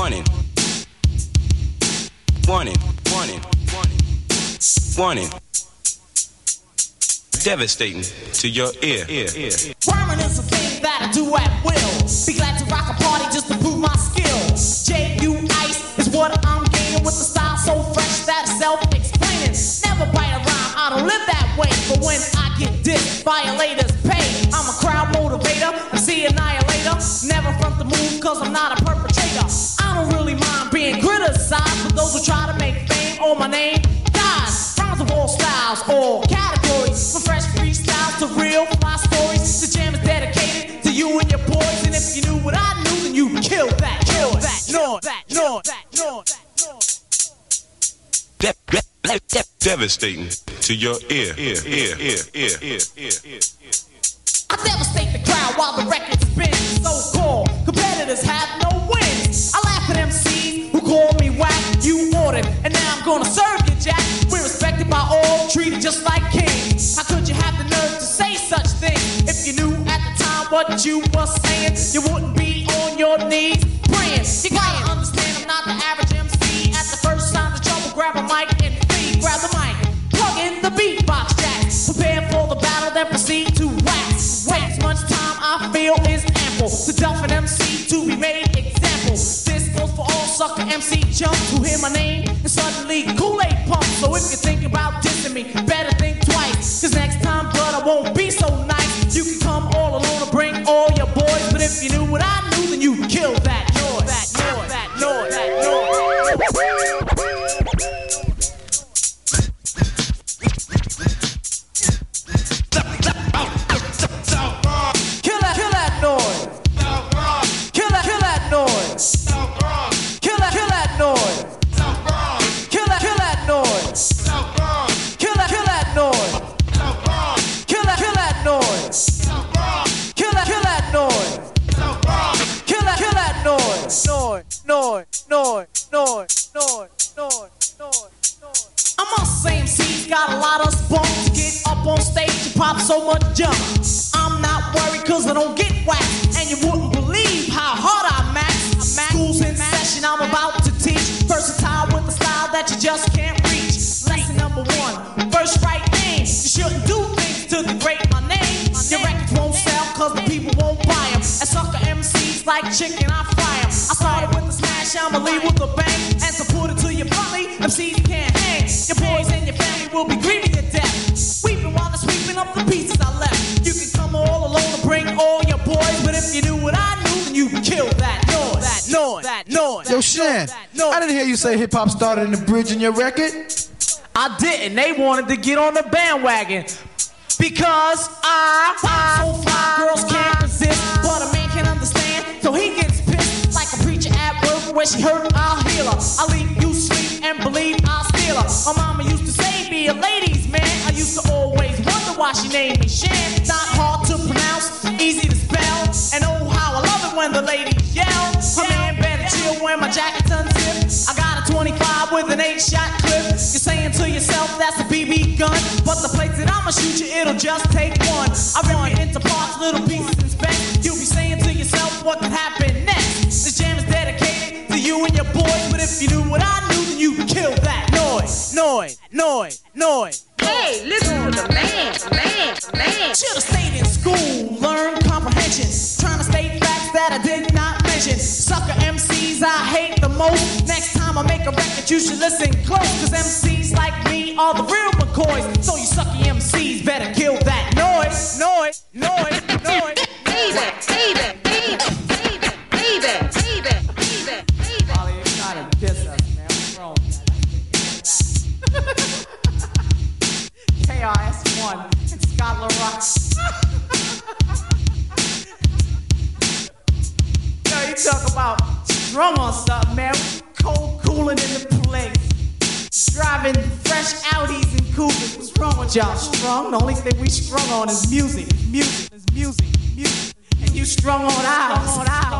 Warning. Warning. Warning. Warning. Devastating to your ear. Rhyming is a thing that I do at will. Be glad to rock a party just to prove my skill. J.U. Ice is what I'm gaining with the style so fresh that it's self-explaining. Never bite a rhyme, I don't live that way. But when I get dissed, violators pay. I'm a crowd motivator, MC annihilator. Never front the move cause I'm not a perpetrator. I don't really mind being criticized, but those who try to make fame on my name dies. Rhymes of all styles, all categories. From fresh freestyles to real fly stories. The jam is dedicated to you and your boys. And if you knew what I knew, then you kill that, kill that, noise, Devastating to your ear. I devastate the crowd while the record spins. So-called competitors have no wins. I laugh at MCs who call me whack. You ordered, and now I'm gonna serve you, Jack. We're respected by all, treated just like kings. How could you have the nerve to say such things? If you knew at the time what you were saying, you wouldn't be on your knees praying. You gotta understand I'm not the average MC. At the first sign of trouble, grab a mic and feed. Grab the mic, plug in the beatbox jack. Prepare for the battle, then proceed to wax. Waste much time I feel is ample to dump an MC to be made example. This goes for all sucker MC chumps who hear my name and suddenly Kool-Aid pump. So if you're thinking about dissing me, better think twice. Cause next time, blood, I won't be so nice. You can come all alone or bring all your boys. But if you knew what I knew, then you kill that noise. That noise, that noise, that noise. Kill that noise. Kill that noise. Kill that noise. Kill that noise. Kill that noise. Kill that noise. Kill that noise. Kill that noise. I must say MC's got a lot of spunk to get up on stage and pop so much junk. I'm not worried cause I don't get whacked, and you wouldn't believe how hard I max. School's in session, I'm about to teach. Versatile with a style that you just can't reach. Lesson number 1, first right name. You shouldn't do things to degrade my name. Your records won't sell cause the people won't buy them. And sucker MCs like chicken, I fry them. I started with a smash, I'ma leave with a bang. And to put it to your belly, MCs can't hang. Your boys and your family will be grieving to death. Weeping while they're sweeping up the pieces I left. You can come all alone and bring all your boys. But if you knew what I knew, then you kill that noise. That noise. That noise. Yo, Shan, I didn't hear you say hip-hop started in the bridge in your record. I didn't. They wanted to get on the bandwagon. Because I so fly, girls can't resist. But a man can understand, so he gets pissed. Like a preacher at work, where she hurt, I'll heal her. I'll leave you sleep and believe I'll steal her. My mama used to say, be a ladies' man. I used to always wonder why she named me Shan. Not hard to pronounce, easy to spell. And oh, how I love it when the ladies yell. A man better chill when my jacket's unzipped. I got a 25 with an 8-shot clip. You're saying to yourself, that's a BB gun. But the place that I'ma shoot you, it'll just take one. I rip it into parts, little pieces and specs. You'll be saying to yourself, what could happen next? This jam is dedicated to you and your boys. But if you knew what I knew, then you kill that noise. Hey, listen to the man. Should've stayed in school, learned comprehension. Trying to state facts that I did not mention. Sucker MCs I hate the most. Next time I make a record, you should listen close. Cause MCs like me are the real McCoys. So you sucky MCs better kill that noise. Baby. Ollie, you're trying to diss us, man. What's wrong with that? KRS-One and Scott LaRock. Yo, you talk about strung on something, man. Cold cooling in the place. Driving fresh Audis and Cougars. What's wrong with y'all? Strung? The only thing we strung on is music. And you strung on ours.